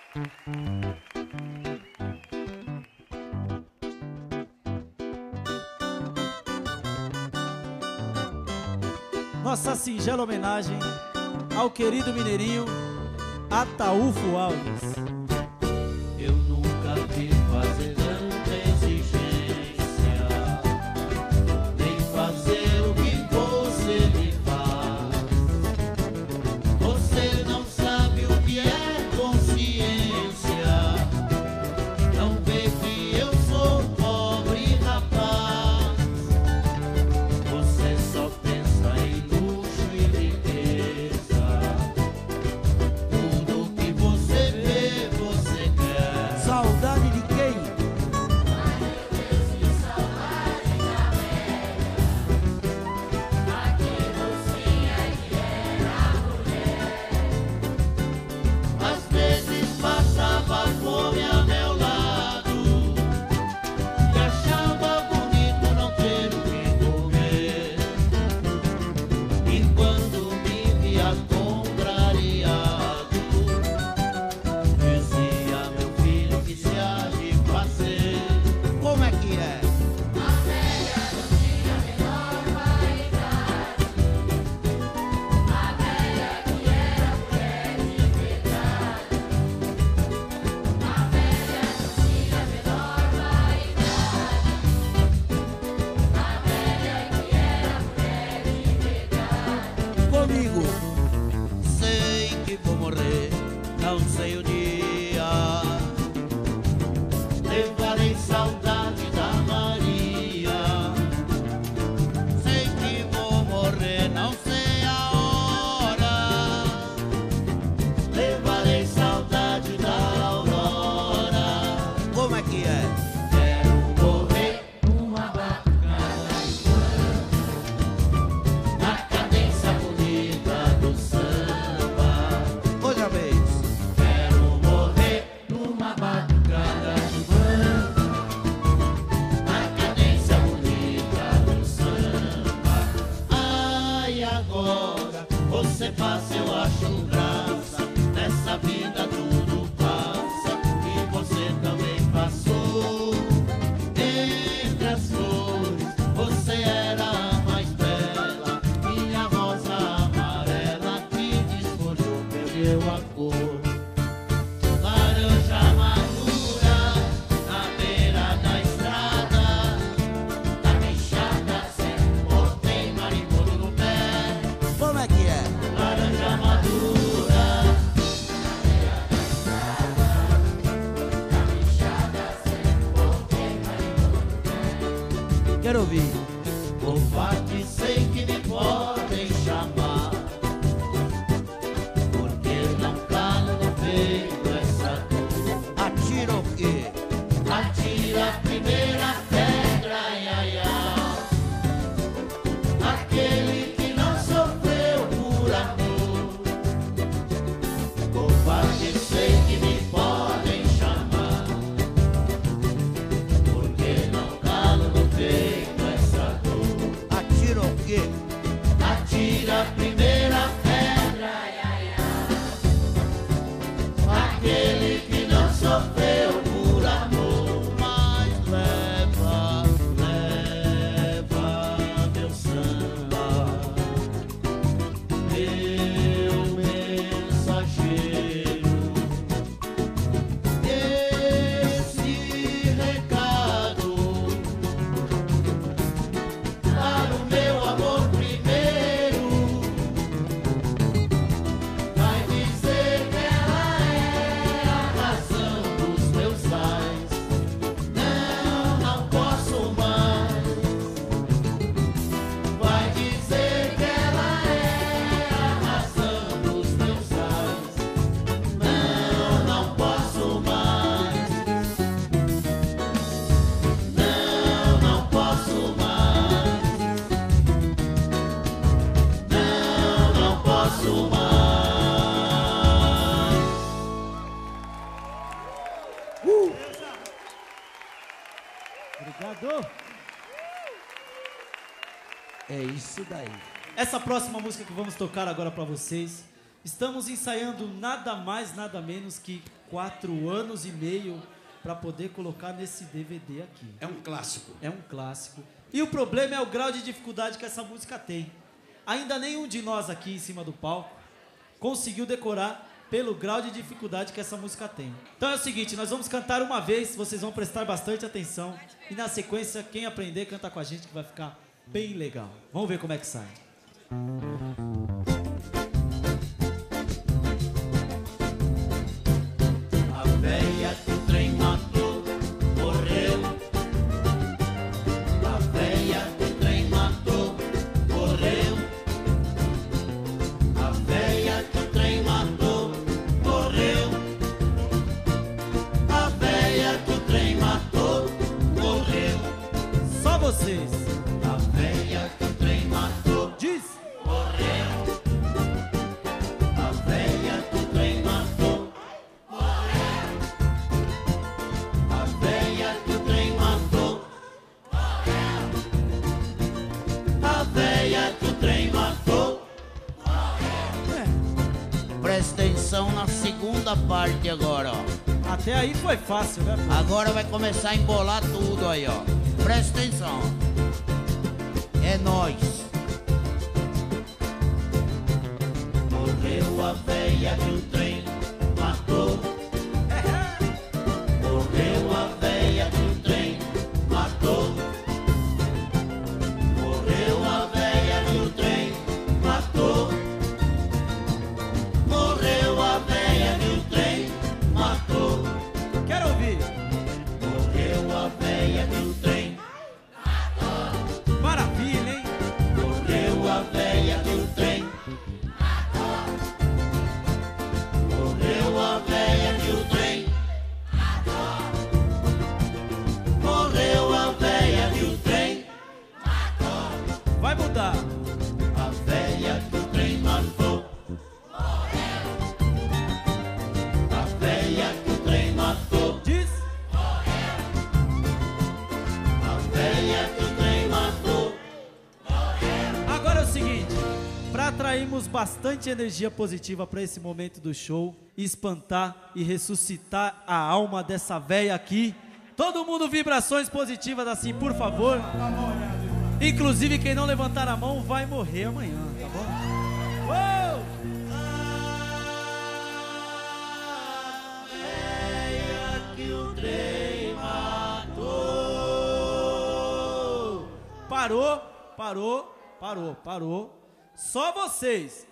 Nossa singela homenagem ao querido mineirinho Ataúfo Alves. Eu nunca vi fazer tanta exigência, nem fazer o que você me faz. Você não sabe o que é consciência, não vê que eu sou pobre rapaz. Você só pensa em luxo e riqueza, tudo que você vê, você quer. Saudade de quem? Ai meu Deus, que saudade da velha, aqui mocinha que era mulher. Às vezes passava fome a meu lado e achava bonito não ter o que comer. E quando me via contrariado, dizia: meu filho, que se há de fazer? Como é que é? A velha não tinha a menor vaidade, a velha que era mulher de verdade. A velha não tinha a menor vaidade, a velha que era mulher de verdade. Comigo. Sei que vou morrer, não sei o dia. Levarei saudade da Maria. Sei que vou morrer, não sei a hora. Levarei saudade da aurora. Como é que é? Quero morrer numa batucada na cadência bonita do samba. Outra vez. Quero morrer numa batucada de banda, na cadência bonita do samba. Ai, agora você passa, eu acho graça. Nessa vida tudo passa e você também passou. Entre as flores, você era a mais bela. Minha rosa amarela que desfolhou, perdeu a cor. Laranja madura na beira da estrada, tá queixada, sem flor, tem marimbondo no pé. Como é que é? Laranja madura Na beira da estrada, tá bichada sem flor, tem marimbondo no pé. Quero ouvir. covarde, sei que me podem chamar, porque não calo no peito essa dor. Atira o quê? Atira a primeira pedra, ai, ai, ai. Aquele que não sofreu por amor. Covarde, sei que me podem chamar, porque não calo no peito essa dor. Atira o quê? Atira a primeira pedra, ai, ai, ai. Aquele que não sofreu por amor. Mas leva, leva meu samba, meu mensageiro, esse recado para o meu amor primeiro. Vai dizer que ela é a razão dos meus ais. Não, não posso mais. Vai dizer que ela é a razão dos meus ais. Não, não posso mais. Não, não posso mais. Não, não posso mais. Obrigado. É isso daí. Essa próxima música que vamos tocar agora pra vocês, estamos ensaiando nada mais, nada menos que 4 anos e meio para poder colocar nesse DVD aqui. É um clássico. É um clássico. E o problema é o grau de dificuldade que essa música tem. Ainda nenhum de nós aqui em cima do palco conseguiu decorar pelo grau de dificuldade que essa música tem. Então é o seguinte, nós vamos cantar uma vez, vocês vão prestar bastante atenção. E na sequência, quem aprender, canta com a gente que vai ficar bem legal. Vamos ver como é que sai. A véia que o trem matou, morreu. A véia que o trem matou, morreu. A véia que o trem matou, morreu. A véia que o trem matou, morreu. Só vocês. A véia que o trem matou, Diz. morreu. A véia que o trem matou, morreu. A véia que o trem matou, morreu. A véia que o trem matou, morreu. Presta atenção na segunda parte agora, ó. Até aí foi fácil, né? Agora vai começar a embolar tudo aí, ó. Presta atenção. É nóis. Morreu a véia que o trem matou. Morreu a véia que o trem matou. Morreu a véia que o trem matou. Morreu a véia que o trem matou. Quero ouvir. Morreu a véia que o trem Maravilha, hein? morreu a véia que o trem morreu a véia que o trem morreu a véia que o trem Vai mudar. a véia que o trem matou. A véia que o trem matou. Diz. A véia que o trem matou. Agora é o seguinte, para atrairmos bastante energia positiva para esse momento do show, espantar e ressuscitar a alma dessa véia aqui, todo mundo vibrações positivas assim, por favor. Inclusive quem não levantar a mão vai morrer amanhã, tá bom? Uou! Véia que o trem matou. Parou. Só vocês.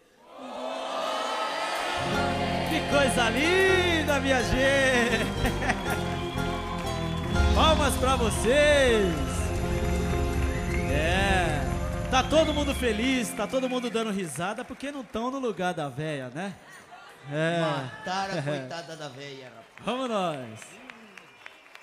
Que coisa linda, minha gente. Palmas pra vocês. Tá todo mundo feliz, tá todo mundo dando risada, porque não estão no lugar da véia, né? Mataram a coitada da véia, rapaz. Vamos nós.